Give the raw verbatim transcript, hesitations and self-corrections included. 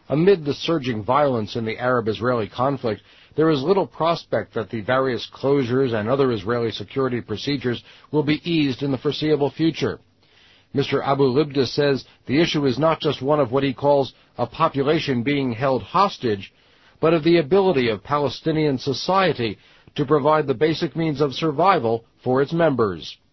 Amid the surging violence in the Arab-Israeli conflict, there is little prospect that the various closures and other Israeli security procedures will be eased in the foreseeable future. Mister Abu Libda says the issue is not just one of what he calls a population being held hostage, but of the ability of Palestinian society to provide the basic means of survival for its members.